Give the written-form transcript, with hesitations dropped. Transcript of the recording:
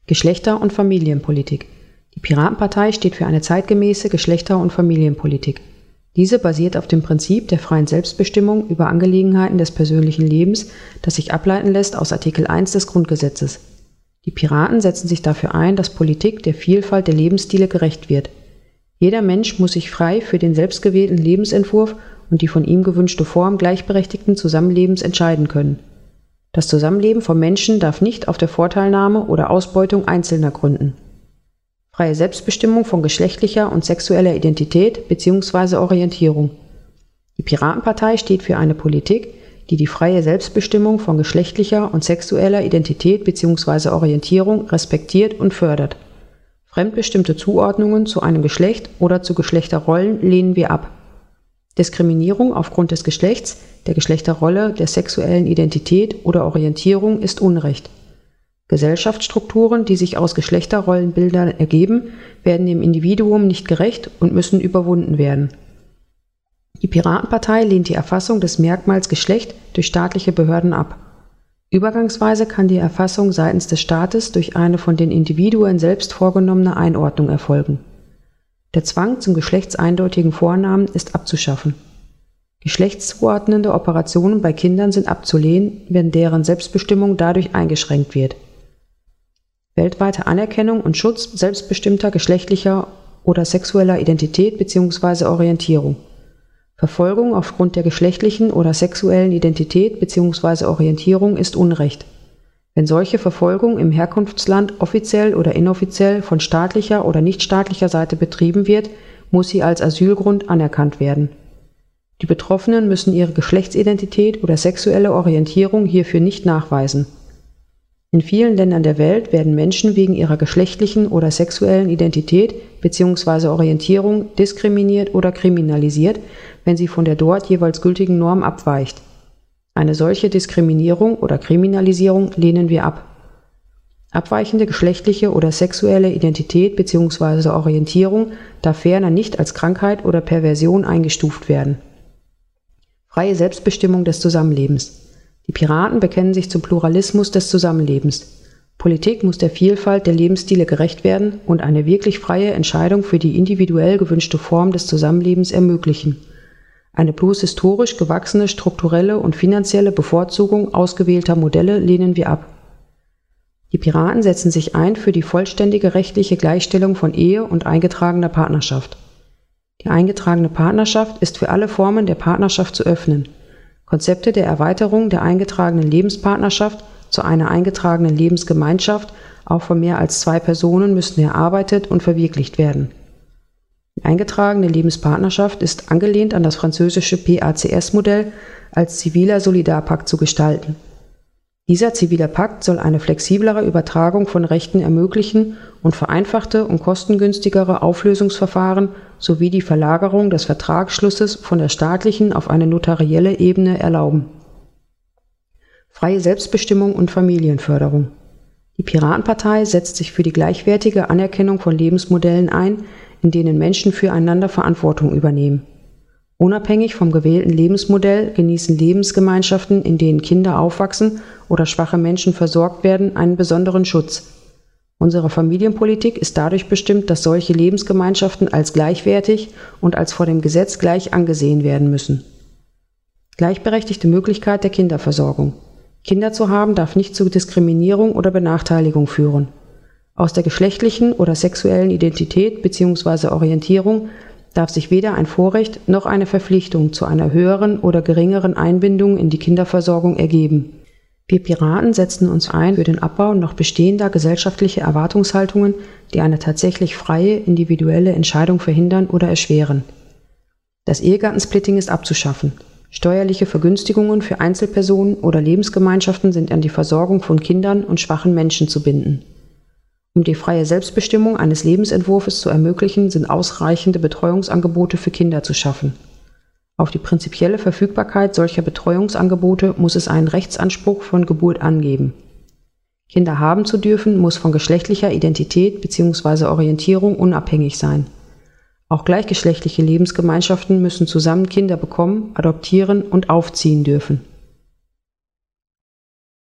Geschlechter- und Familienpolitik. Die Piratenpartei steht für eine zeitgemäße Geschlechter- und Familienpolitik. Diese basiert auf dem Prinzip der freien Selbstbestimmung über Angelegenheiten des persönlichen Lebens, das sich ableiten lässt aus Artikel 1 des Grundgesetzes. Die Piraten setzen sich dafür ein, dass Politik der Vielfalt der Lebensstile gerecht wird. Jeder Mensch muss sich frei für den selbstgewählten Lebensentwurf und die von ihm gewünschte Form gleichberechtigten Zusammenlebens entscheiden können. Das Zusammenleben von Menschen darf nicht auf der Vorteilnahme oder Ausbeutung Einzelner gründen. Freie Selbstbestimmung von geschlechtlicher und sexueller Identität bzw. Orientierung. Die Piratenpartei steht für eine Politik, die die freie Selbstbestimmung von geschlechtlicher und sexueller Identität bzw. Orientierung respektiert und fördert. Fremdbestimmte Zuordnungen zu einem Geschlecht oder zu Geschlechterrollen lehnen wir ab. Diskriminierung aufgrund des Geschlechts, der Geschlechterrolle, der sexuellen Identität oder Orientierung ist Unrecht. Gesellschaftsstrukturen, die sich aus Geschlechterrollenbildern ergeben, werden dem Individuum nicht gerecht und müssen überwunden werden. Die Piratenpartei lehnt die Erfassung des Merkmals Geschlecht durch staatliche Behörden ab. Übergangsweise kann die Erfassung seitens des Staates durch eine von den Individuen selbst vorgenommene Einordnung erfolgen. Der Zwang zum geschlechtseindeutigen Vornamen ist abzuschaffen. Geschlechtszuordnende Operationen bei Kindern sind abzulehnen, wenn deren Selbstbestimmung dadurch eingeschränkt wird. Weltweite Anerkennung und Schutz selbstbestimmter geschlechtlicher oder sexueller Identität bzw. Orientierung. Verfolgung aufgrund der geschlechtlichen oder sexuellen Identität bzw. Orientierung ist Unrecht. Wenn solche Verfolgung im Herkunftsland offiziell oder inoffiziell von staatlicher oder nichtstaatlicher Seite betrieben wird, muss sie als Asylgrund anerkannt werden. Die Betroffenen müssen ihre Geschlechtsidentität oder sexuelle Orientierung hierfür nicht nachweisen. In vielen Ländern der Welt werden Menschen wegen ihrer geschlechtlichen oder sexuellen Identität bzw. Orientierung diskriminiert oder kriminalisiert, wenn sie von der dort jeweils gültigen Norm abweicht. Eine solche Diskriminierung oder Kriminalisierung lehnen wir ab. Abweichende geschlechtliche oder sexuelle Identität bzw. Orientierung darf ferner nicht als Krankheit oder Perversion eingestuft werden. Freie Selbstbestimmung des Zusammenlebens. Die Piraten bekennen sich zum Pluralismus des Zusammenlebens. Politik muss der Vielfalt der Lebensstile gerecht werden und eine wirklich freie Entscheidung für die individuell gewünschte Form des Zusammenlebens ermöglichen. Eine bloß historisch gewachsene strukturelle und finanzielle Bevorzugung ausgewählter Modelle lehnen wir ab. Die Piraten setzen sich ein für die vollständige rechtliche Gleichstellung von Ehe und eingetragener Partnerschaft. Die eingetragene Partnerschaft ist für alle Formen der Partnerschaft zu öffnen. Konzepte der Erweiterung der eingetragenen Lebenspartnerschaft zu einer eingetragenen Lebensgemeinschaft, auch von mehr als 2 Personen, müssen erarbeitet und verwirklicht werden. Die eingetragene Lebenspartnerschaft ist angelehnt an das französische PACS-Modell als ziviler Solidarpakt zu gestalten. Dieser zivile Pakt soll eine flexiblere Übertragung von Rechten ermöglichen und vereinfachte und kostengünstigere Auflösungsverfahren sowie die Verlagerung des Vertragsschlusses von der staatlichen auf eine notarielle Ebene erlauben. Freie Selbstbestimmung und Familienförderung. Die Piratenpartei setzt sich für die gleichwertige Anerkennung von Lebensmodellen ein, in denen Menschen füreinander Verantwortung übernehmen. Unabhängig vom gewählten Lebensmodell genießen Lebensgemeinschaften, in denen Kinder aufwachsen oder schwache Menschen versorgt werden, einen besonderen Schutz. Unsere Familienpolitik ist dadurch bestimmt, dass solche Lebensgemeinschaften als gleichwertig und als vor dem Gesetz gleich angesehen werden müssen. Gleichberechtigte Möglichkeit der Kinderversorgung. Kinder zu haben darf nicht zu Diskriminierung oder Benachteiligung führen. Aus der geschlechtlichen oder sexuellen Identität bzw. Orientierung darf sich weder ein Vorrecht noch eine Verpflichtung zu einer höheren oder geringeren Einbindung in die Kinderversorgung ergeben. Wir Piraten setzen uns ein für den Abbau noch bestehender gesellschaftlicher Erwartungshaltungen, die eine tatsächlich freie, individuelle Entscheidung verhindern oder erschweren. Das Ehegattensplitting ist abzuschaffen. Steuerliche Vergünstigungen für Einzelpersonen oder Lebensgemeinschaften sind an die Versorgung von Kindern und schwachen Menschen zu binden. Um die freie Selbstbestimmung eines Lebensentwurfs zu ermöglichen, sind ausreichende Betreuungsangebote für Kinder zu schaffen. Auf die prinzipielle Verfügbarkeit solcher Betreuungsangebote muss es einen Rechtsanspruch von Geburt an geben. Kinder haben zu dürfen, muss von geschlechtlicher Identität bzw. Orientierung unabhängig sein. Auch gleichgeschlechtliche Lebensgemeinschaften müssen zusammen Kinder bekommen, adoptieren und aufziehen dürfen.